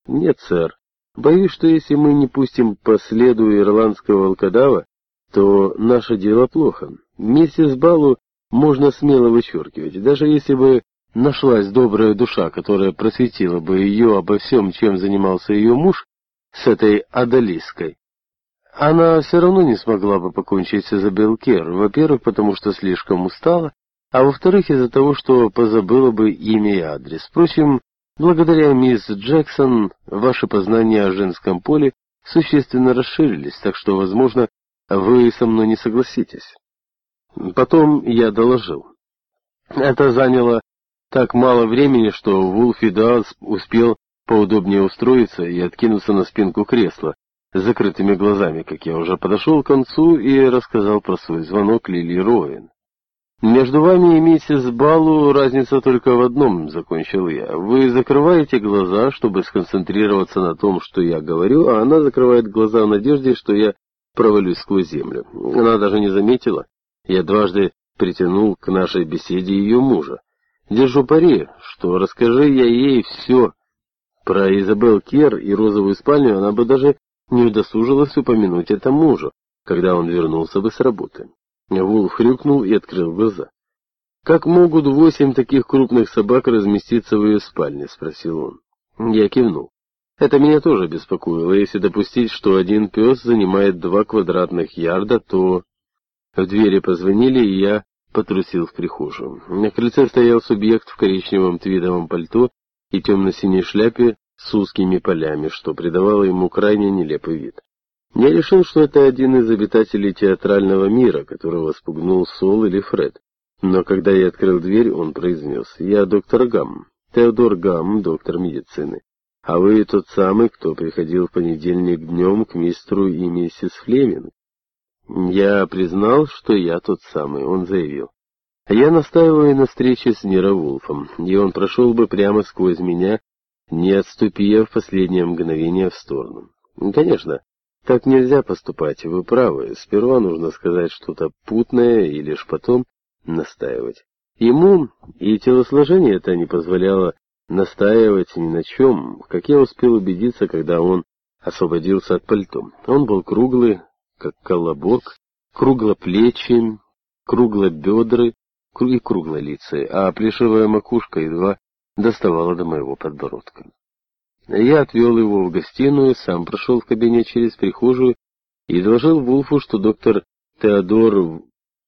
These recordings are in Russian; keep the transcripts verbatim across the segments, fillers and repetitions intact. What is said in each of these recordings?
Нет, сэр. Боюсь, что если мы не пустим по следу ирландского волкодава, то наше дело плохо. Миссис Баллу можно смело вычеркивать. Даже если бы нашлась добрая душа, которая просветила бы ее обо всем, чем занимался ее муж, с этой одолиской, она все равно не смогла бы покончить с Изабелл Кер, во-первых, потому что слишком устала, а во-вторых, из-за того, что позабыла бы имя и адрес. Впрочем, благодаря мисс Джексон, ваши познания о женском поле существенно расширились, так что, возможно, вы со мной не согласитесь. Потом я доложил. Это заняло так мало времени, что Вулфи Даус успел поудобнее устроиться и откинуться на спинку кресла с закрытыми глазами, как я уже подошел к концу и рассказал про свой звонок Лили Роуэн. «Между вами и миссис Баллу разница только в одном», — закончил я. «Вы закрываете глаза, чтобы сконцентрироваться на том, что я говорю, а она закрывает глаза в надежде, что я провалюсь сквозь землю. Она даже не заметила. Я дважды притянул к нашей беседе ее мужа. Держу пари, что расскажи я ей все про Изабелл Кер и розовую спальню, она бы даже не удосужилась упомянуть это мужу, когда он вернулся бы с работы». Вулф хрюкнул и открыл глаза. «Как могут восемь таких крупных собак разместиться в ее спальне?» — спросил он. Я кивнул. Это меня тоже беспокоило. Если допустить, что один пес занимает два квадратных ярда, то... В двери позвонили, и я потрусил в прихожую. На крыльце стоял субъект в коричневом твидовом пальто и темно-синей шляпе с узкими полями, что придавало ему крайне нелепый вид. Я решил, что это один из обитателей театрального мира, которого спугнул Сол или Фред. Но когда я открыл дверь, он произнес: «Я доктор Гамм, Теодор Гамм, доктор медицины. А вы тот самый, кто приходил в понедельник днем к мистеру и миссис Флеминг?» Я признал, что я тот самый. Он заявил: «Я настаиваю на встрече с Ниро Вулфом, и он прошел бы прямо сквозь меня, не отступив в последнее мгновение в сторону». Конечно, так нельзя поступать, вы правы. Сперва нужно сказать что-то путное и лишь потом настаивать. Ему и телосложение это не позволяло настаивать ни на чем, как я успел убедиться, когда он освободился от пальто. Он был круглый, как колобок, круглоплечий, круглобедрый и круглолицый, а плешивая макушка едва доставала до моего подбородка. Я отвел его в гостиную, сам прошел в кабинет через прихожую и доложил Вулфу, что доктор Теодор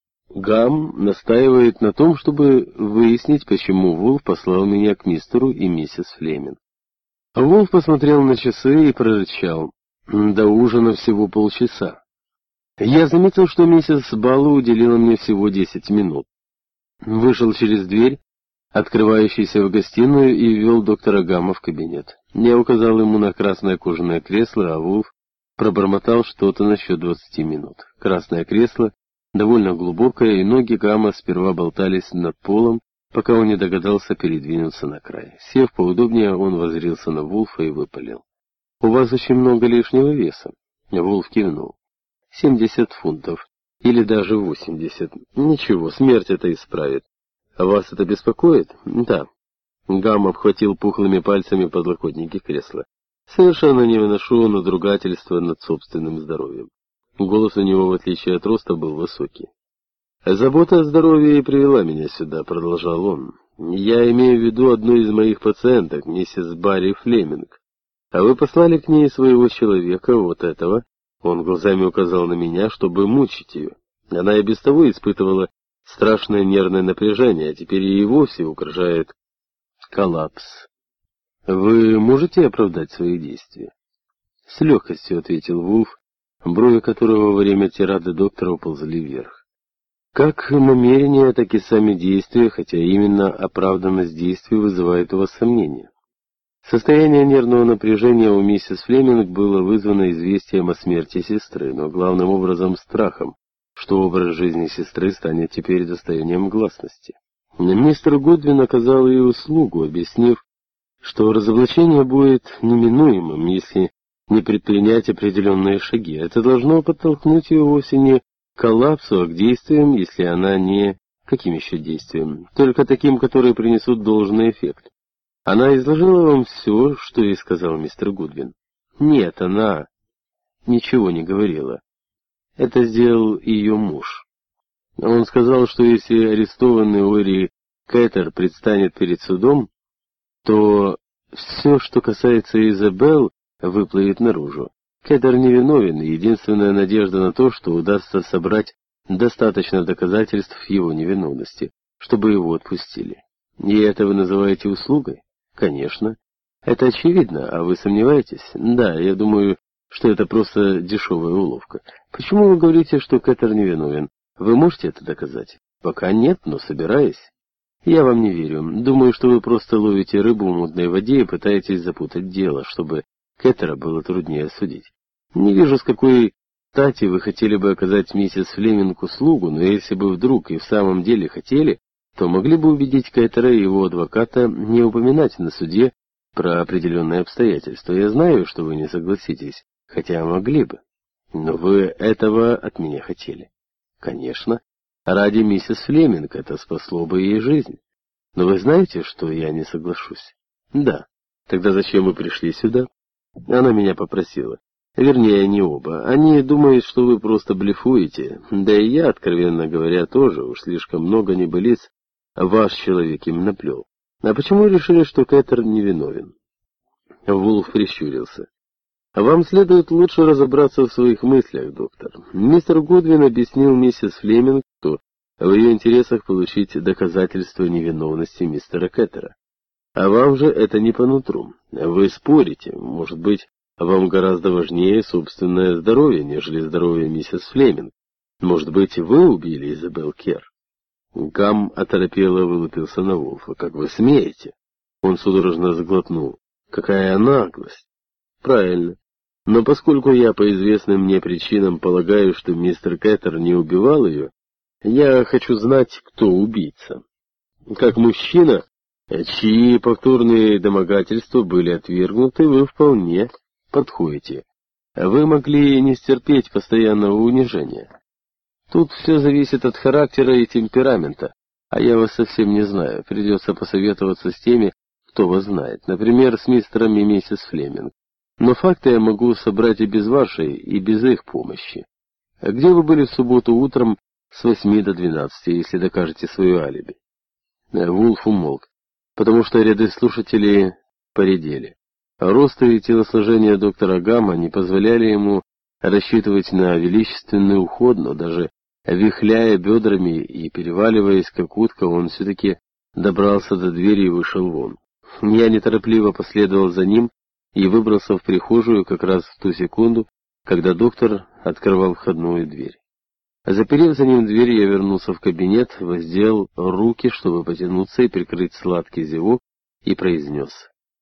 Гамм настаивает на том, чтобы выяснить, почему Вулф послал меня к мистеру и миссис Флеминг. Вулф посмотрел на часы и прорычал: «До ужина всего полчаса». Я заметил, что миссис Баллу уделила мне всего десять минут. Вышел через дверь, открывающийся в гостиную, и ввел доктора Гамма в кабинет. Я указал ему на красное кожаное кресло, а Вулф пробормотал что-то насчет двадцати минут. Красное кресло довольно глубокое, и ноги Гамма сперва болтались над полом, пока он не догадался передвинуться на край. Сев поудобнее, он воззрился на Вулфа и выпалил: «У вас очень много лишнего веса». Вулф кивнул. «Семьдесят фунтов. Или даже восемьдесят. Ничего, смерть это исправит. А вас это беспокоит?» «Да». Гамм обхватил пухлыми пальцами подлокотники кресла. «Совершенно не выношу надругательства над собственным здоровьем». Голос у него, в отличие от роста, был высокий. «Забота о здоровье и привела меня сюда», — продолжал он. «Я имею в виду одну из моих пациенток, миссис Барри Флеминг. А вы послали к ней своего человека, вот этого». Он глазами указал на меня, чтобы мучить ее. Она и без того испытывала страшное нервное напряжение, а теперь ей вовсе угрожает коллапс. Вы можете оправдать свои действия? С легкостью, ответил Вулф, брови которого во время тирады доктора уползли вверх. Как намерения, так и сами действия, хотя именно оправданность действий вызывает у вас сомнения. Состояние нервного напряжения у миссис Флеминг было вызвано известием о смерти сестры, но главным образом страхом, что образ жизни сестры станет теперь достоянием гласности. Мистер Годвин оказал ей услугу, объяснив, что разоблачение будет неминуемым, если не предпринять определенные шаги. Это должно подтолкнуть ее вовсе не к коллапсу, а к действиям, если она не... Каким еще действиям? Только таким, которые принесут должный эффект. Она изложила вам все, что ей сказал мистер Гудвин? Нет, она ничего не говорила. Это сделал ее муж. Он сказал, что если арестованный Уэри Кэтер предстанет перед судом, то все, что касается Изабелл, выплывет наружу. Кэтер невиновен, и единственная надежда на то, что удастся собрать достаточно доказательств его невиновности, чтобы его отпустили. И это вы называете услугой? Конечно. Это очевидно, а вы сомневаетесь? Да, я думаю, что это просто дешевая уловка. Почему вы говорите, что Кэтер невиновен? Вы можете это доказать? Пока нет, но собираюсь. Я вам не верю. Думаю, что вы просто ловите рыбу в мутной воде и пытаетесь запутать дело, чтобы Кэтера было труднее судить. Не вижу, с какой стати вы хотели бы оказать миссис Флеминг услугу, но если бы вдруг и в самом деле хотели, то могли бы убедить Кэтера и его адвоката не упоминать на суде про определенные обстоятельства. Я знаю, что вы не согласитесь, хотя могли бы. Но вы этого от меня хотели. Конечно. Ради миссис Флеминг это спасло бы ей жизнь. Но вы знаете, что я не соглашусь? Да. Тогда зачем вы пришли сюда? Она меня попросила. Вернее, они оба. Они думают, что вы просто блефуете. Да и я, откровенно говоря, тоже уж слишком много небылиц ваш человек им наплел. А почему решили, что Кэтер невиновен? Вулф прищурился. Вам следует лучше разобраться в своих мыслях, доктор. Мистер Гудвин объяснил миссис Флеминг, что в ее интересах получить доказательства невиновности мистера Кэтера. А вам же это не по нутру. Вы спорите. Может быть, вам гораздо важнее собственное здоровье, нежели здоровье миссис Флеминг. Может быть, вы убили Изабелл Керр? Гам оторопело вылупился на Вулфа. Как вы смеете? Он судорожно заглотнул. Какая наглость! Правильно. Но поскольку я по известным мне причинам полагаю, что мистер Кэтер не убивал ее, я хочу знать, кто убийца. Как мужчина, чьи повторные домогательства были отвергнуты, вы вполне подходите. Вы могли не стерпеть постоянного унижения. Тут все зависит от характера и темперамента, а я вас совсем не знаю. Придется посоветоваться с теми, кто вас знает. Например, с мистером и миссис Флеминг. Но факты я могу собрать и без вашей, и без их помощи. А где вы были в субботу утром с восьми до двенадцати, если докажете свое алиби? Вулф умолк, потому что ряды слушателей поредели. Рост и телосложение доктора Гамма не позволяли ему рассчитывать на величественный уход, но даже вихляя бедрами и переваливаясь как утка, он все-таки добрался до двери и вышел вон. Я неторопливо последовал за ним и выбрался в прихожую как раз в ту секунду, когда доктор открывал входную дверь. Заперев за ним дверь, я вернулся в кабинет, воздел руки, чтобы потянуться и прикрыть сладкий зевок, и произнес: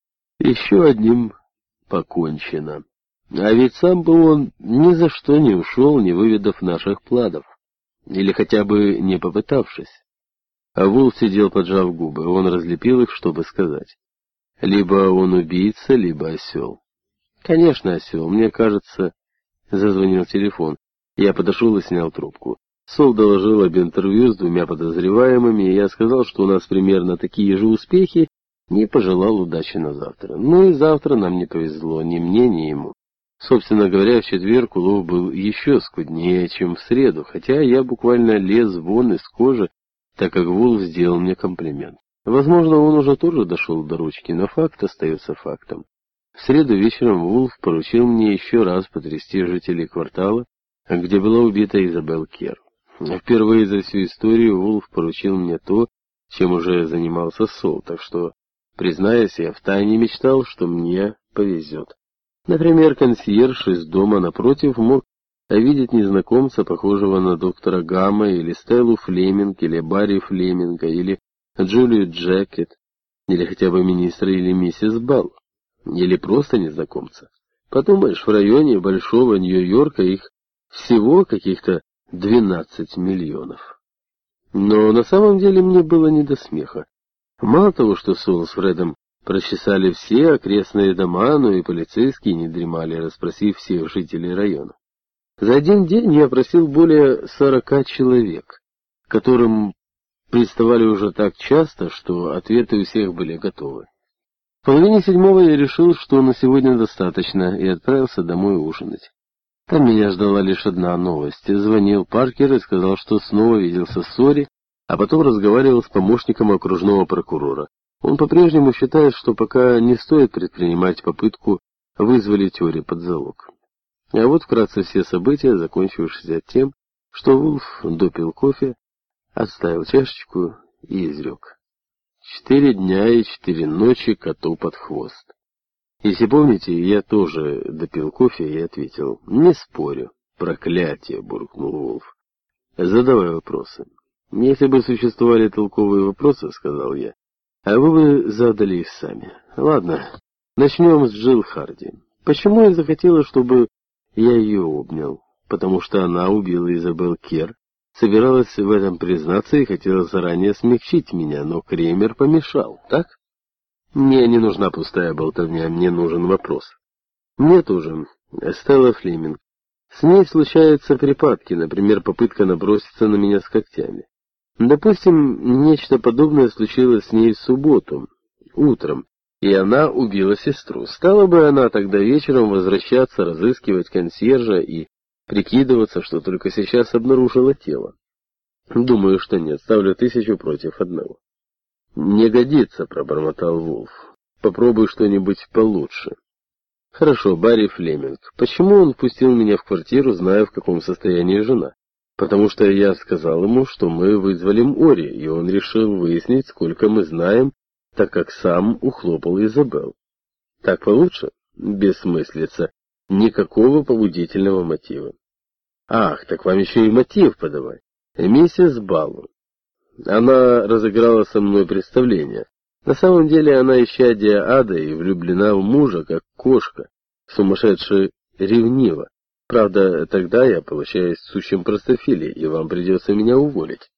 «Еще одним покончено. А ведь сам бы он ни за что не ушел, не выведав наших планов, или хотя бы не попытавшись». А Вулф сидел, поджав губы, он разлепил их, чтобы сказать: «Либо он убийца, либо осел». «Конечно, осел, мне кажется...» Зазвонил телефон. Я подошел и снял трубку. Сол доложил об интервью с двумя подозреваемыми, и я сказал, что у нас примерно такие же успехи, и пожелал удачи на завтра. Ну и завтра нам не повезло, ни мне, ни ему. Собственно говоря, в четверг улов был еще скуднее, чем в среду, хотя я буквально лез вон из кожи, так как Вулф сделал мне комплимент. Возможно, он уже тоже дошел до ручки, но факт остается фактом. В среду вечером Вулф поручил мне еще раз потрясти жителей квартала, где была убита Изабелл Керр. Впервые за всю историю Вулф поручил мне то, чем уже занимался Сол, так что, признаюсь, я втайне мечтал, что мне повезет. Например, консьерж из дома напротив мог видеть незнакомца, похожего на доктора Гамма, или Стеллу Флеминг, или Барри Флеминга, или Джулию Джекет, или хотя бы министра или миссис Балл, или просто незнакомца. Подумаешь, в районе Большого Нью-Йорка их всего каких-то двенадцать миллионов. Но на самом деле мне было не до смеха. Мало того, что Сол с Фредом прочесали все окрестные дома, но и полицейские не дремали, расспросив всех жителей района. За один день я опросил более сорока человек, которым приставали уже так часто, что ответы у всех были готовы. половине седьмого я решил, что на сегодня достаточно, и отправился домой ужинать. Там меня ждала лишь одна новость. Звонил Паркер и сказал, что снова виделся с Сори, а потом разговаривал с помощником окружного прокурора. Он по-прежнему считает, что пока не стоит предпринимать попытку вызволить Ори под залог. А вот вкратце все события, закончившиеся тем, что Вулф допил кофе, отставил чашечку и изрек: «Четыре дня и четыре ночи коту под хвост». Если помните, я тоже допил кофе и ответил: «Не спорю». «Проклятие!» — буркнул Вулф. «Задавай вопросы». «Если бы существовали толковые вопросы, — сказал я, — а вы бы задали их сами. Ладно, начнем с Джилл Харди. Почему я захотела, чтобы я ее обнял? Потому что она убила Изабелл Керр, собиралась в этом признаться и хотела заранее смягчить меня, но Кремер помешал, так? Мне не нужна пустая болтовня, мне нужен вопрос. Мне тоже. Стелла Флеминг. С ней случаются припадки, например, попытка наброситься на меня с когтями. Допустим, нечто подобное случилось с ней в субботу, утром, и она убила сестру. Стала бы она тогда вечером возвращаться, разыскивать консьержа и прикидываться, что только сейчас обнаружила тело? Думаю, что нет. Ставлю тысячу против одного. «Не годится», — пробормотал Вулф. «Попробуй что-нибудь получше». «Хорошо, Барри Флеминг. Почему он впустил меня в квартиру, зная, в каком состоянии жена? Потому что я сказал ему, что мы вызволим Ори, и он решил выяснить, сколько мы знаем, так как сам ухлопал Изабелл. Так получше? Бессмыслица. Никакого побудительного мотива». «Ах, так вам еще и мотив подавай. Миссис Баллу. Она разыграла со мной представление. На самом деле она исчадие ада и влюблена в мужа, как кошка, сумасшедшая ревнива. Правда, тогда я получаюсь сущим простофилей, и вам придется меня уволить».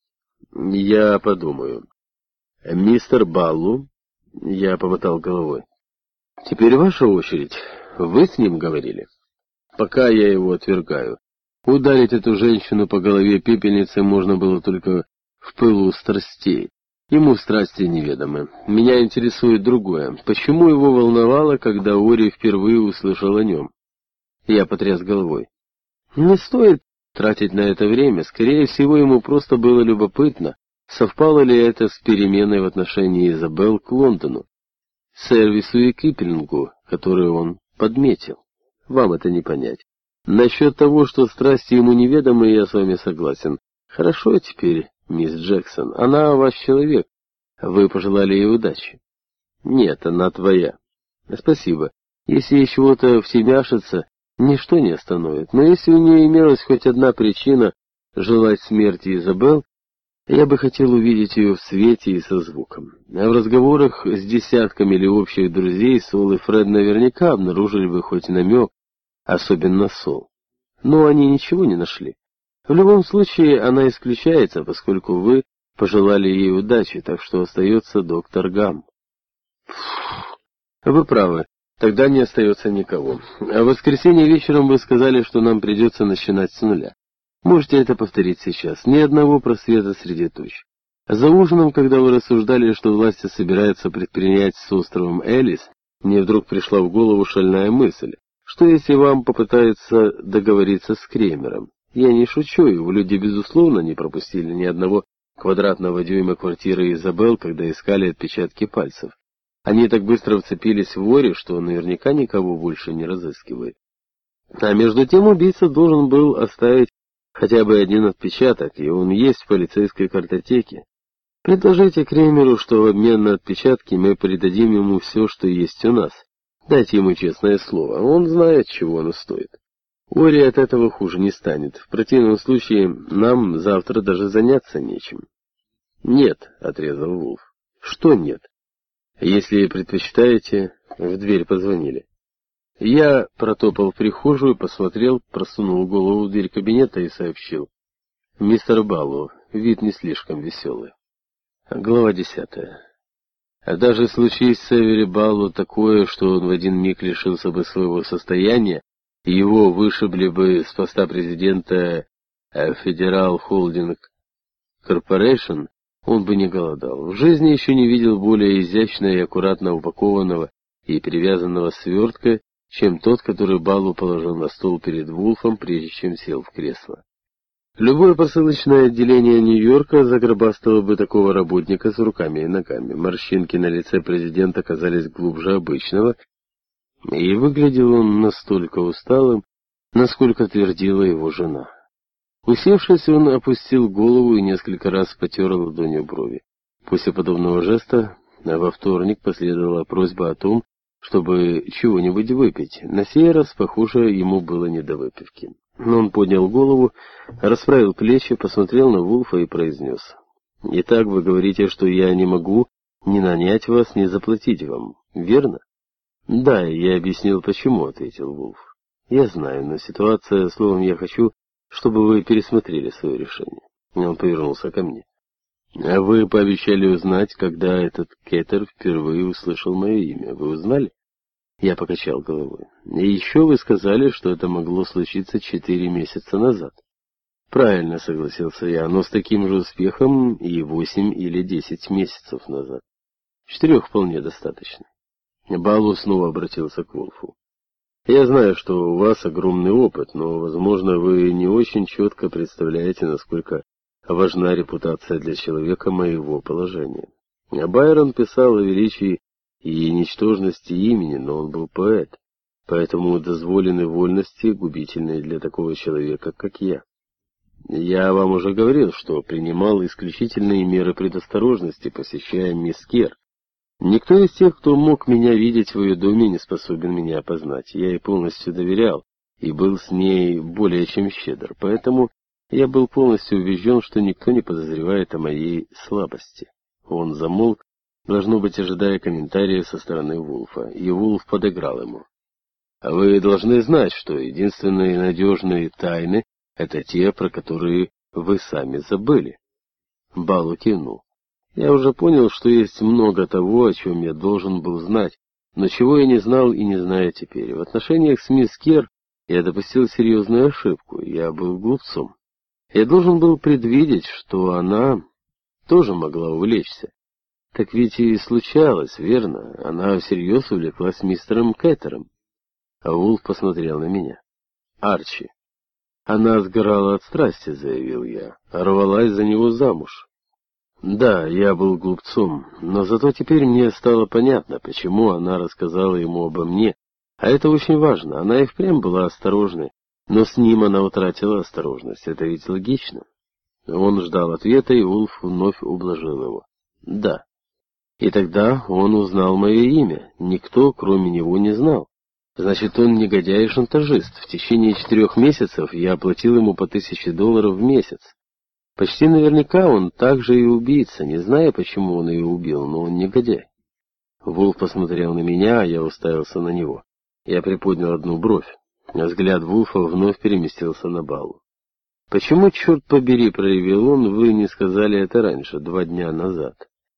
«Я подумаю». «Мистер Баллу?» Я помотал головой. «Теперь ваша очередь. Вы с ним говорили?» «Пока я его отвергаю. Ударить эту женщину по голове пепельницей можно было только в пылу страстей. Ему страсти неведомы. Меня интересует другое. Почему его волновало, когда Ори впервые услышал о нем?» Я потряс головой. «Не стоит тратить на это время. Скорее всего, ему просто было любопытно, совпало ли это с переменой в отношении Изабелл к Лондону, сервису и Киплингу, который он подметил. Вам это не понять. Насчет того, что страсти ему неведомы, я с вами согласен. Хорошо теперь, мисс Джексон, она ваш человек. Вы пожелали ей удачи?» «Нет, она твоя». «Спасибо. Если ей чего-то втемяшится, ничто не остановит. Но если у нее имелась хоть одна причина желать смерти Изабелл, я бы хотел увидеть ее в свете и со звуком. А в разговорах с десятками или общих друзей Сол и Фред наверняка обнаружили бы хоть намек, особенно Сол. Но они ничего не нашли. В любом случае, она исключается, поскольку вы пожелали ей удачи, так что остается доктор Гам». «Вы правы. Тогда не остается никого. А в воскресенье вечером вы сказали, что нам придется начинать с нуля. Можете это повторить сейчас. Ни одного просвета среди туч. За ужином, когда вы рассуждали, что власти собираются предпринять с островом Элис, мне вдруг пришла в голову шальная мысль. Что если вам попытаются договориться с Кремером? Я не шучу, его люди безусловно не пропустили ни одного квадратного дюйма квартиры Изабелл, когда искали отпечатки пальцев. Они так быстро вцепились в Ори, что наверняка никого больше не разыскивает. А между тем убийца должен был оставить хотя бы один отпечаток, и он есть в полицейской картотеке. Предложите Кремеру, что в обмен на отпечатки мы передадим ему все, что есть у нас. Дайте ему честное слово, он знает, чего оно стоит. Ори от этого хуже не станет. В противном случае нам завтра даже заняться нечем». «Нет», — отрезал Вулф. «Что нет?» «Если предпочитаете...» В дверь позвонили. Я протопал в прихожую, посмотрел, просунул голову в дверь кабинета и сообщил: «Мистер Баллу, вид не слишком веселый». Глава десятая. Даже случись с Эвери Баллу такое, что он в один миг лишился бы своего состояния, и его вышибли бы с поста президента Федерал Холдинг Корпорейшн, он бы не голодал. В жизни еще не видел более изящно и аккуратно упакованного и перевязанного свертка, чем тот, который Балу положил на стол перед Вулфом, прежде чем сел в кресло. Любое посылочное отделение Нью-Йорка загробастало бы такого работника с руками и ногами. Морщинки на лице президента казались глубже обычного, и выглядел он настолько усталым, насколько твердила его жена. Усевшись, он опустил голову и несколько раз потер ладонью брови. После подобного жеста во вторник последовала просьба о том, чтобы чего-нибудь выпить. На сей раз, похоже, ему было не до выпивки. Но он поднял голову, расправил плечи, посмотрел на Вулфа и произнес: «Итак, вы говорите, что я не могу ни нанять вас, ни заплатить вам, верно?» «Да, я объяснил, почему», — ответил Вулф. «Я знаю, но ситуация, словом, я хочу, чтобы вы пересмотрели свое решение». И он повернулся ко мне. «А вы пообещали узнать, когда этот Кеттер впервые услышал мое имя. Вы узнали?» Я покачал головой. «И еще вы сказали, что это могло случиться четыре месяца назад». «Правильно», — согласился я, — «но с таким же успехом и восемь или десять месяцев назад. Четырех вполне достаточно». Балу снова обратился к Вулфу. «Я знаю, что у вас огромный опыт, но, возможно, вы не очень четко представляете, насколько важна репутация для человека моего положения. А Байрон писал о величии и ничтожности имени, но он был поэт, поэтому дозволены вольности, губительные для такого человека, как я. Я вам уже говорил, что принимал исключительные меры предосторожности, посещая мисс Кер. Никто из тех, кто мог меня видеть в ее доме, не способен меня опознать. Я ей полностью доверял и был с ней более чем щедр, поэтому я был полностью убежден, что никто не подозревает о моей слабости». Он замолк, должно быть, ожидая комментария со стороны Вулфа, и Вулф подыграл ему. «А вы должны знать, что единственные надежные тайны — это те, про которые вы сами забыли». Балу кивнул. «Я уже понял, что есть много того, о чем я должен был знать, но чего я не знал и не знаю теперь. В отношениях с мисс Кер я допустил серьезную ошибку, я был глупцом. Я должен был предвидеть, что она тоже могла увлечься. Так ведь и случалось, верно? Она всерьез увлеклась мистером Кеттером». А Вулф посмотрел на меня. «Арчи. Она сгорала от страсти», — заявил я, — «рвалась за него замуж». Да, я был глупцом, но зато теперь мне стало понятно, почему она рассказала ему обо мне. А это очень важно. Она и впрямь была осторожной, но с ним она утратила осторожность. Это ведь логично. Он ждал ответа, и Вулф вновь ублажил его. «Да». И тогда он узнал мое имя. Никто, кроме него, не знал. Значит, он негодяй и шантажист. В течение четырех месяцев я оплатил ему по тысяче долларов в месяц. Почти наверняка он также и убийца, не зная, почему он ее убил, но он негодяй. Вулф посмотрел на меня, а я уставился на него. Я приподнял одну бровь. Взгляд Вулфа вновь переместился на Балу. «Почему, черт побери, — проявил он, — вы не сказали это раньше, два дня назад?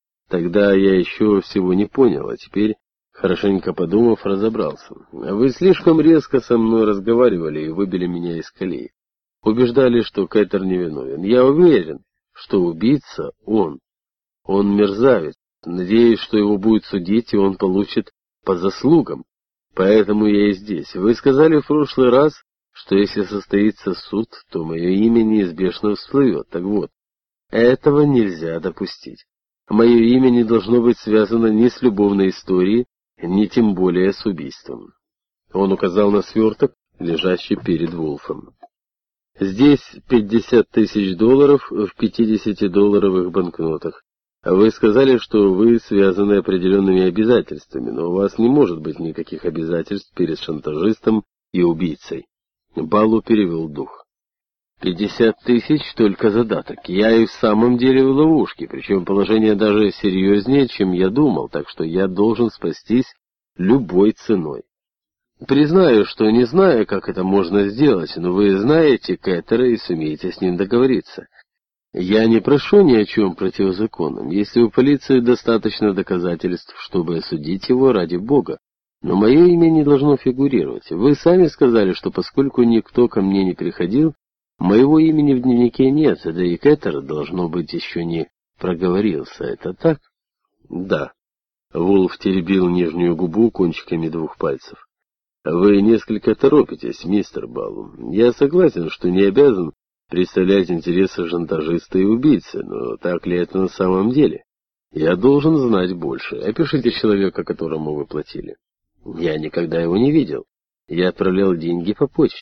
Тогда я еще всего не понял, а теперь, хорошенько подумав, разобрался. Вы слишком резко со мной разговаривали и выбили меня из колеи. Убеждали, что Кеттер невиновен. Я уверен, что убийца он. Он мерзавец. Надеюсь, что его будет судить, и он получит по заслугам. Поэтому я и здесь. Вы сказали в прошлый раз, что если состоится суд, то мое имя неизбежно всплывет. Так вот, этого нельзя допустить. Мое имя не должно быть связано ни с любовной историей, ни тем более с убийством». Он указал на сверток, лежащий перед Вулфом. «Здесь пятьдесят тысяч долларов в пятидесятидолларовых банкнотах. А вы сказали, что вы связаны определенными обязательствами, но у вас не может быть никаких обязательств перед шантажистом и убийцей». Балу перевел дух. «Пятьдесят тысяч только задаток. Я и в самом деле в ловушке, причем положение даже серьезнее, чем я думал, так что я должен спастись любой ценой. Признаю, что не знаю, как это можно сделать, но вы знаете Кеттера и сумеете с ним договориться. Я не прошу ни о чем противозаконном, если у полиции достаточно доказательств, чтобы осудить его, ради бога. Но мое имя не должно фигурировать. Вы сами сказали, что поскольку никто ко мне не приходил, моего имени в дневнике нет, да и Кеттер, должно быть, еще не проговорился. Это так?» «Да». Вулф теребил нижнюю губу кончиками двух пальцев. «Вы несколько торопитесь, мистер Баллум. Я согласен, что не обязан представлять интересы шантажиста и убийцы, но так ли это на самом деле? Я должен знать больше. Опишите человека, которому вы платили». «Я никогда его не видел. Я отправлял деньги по почте».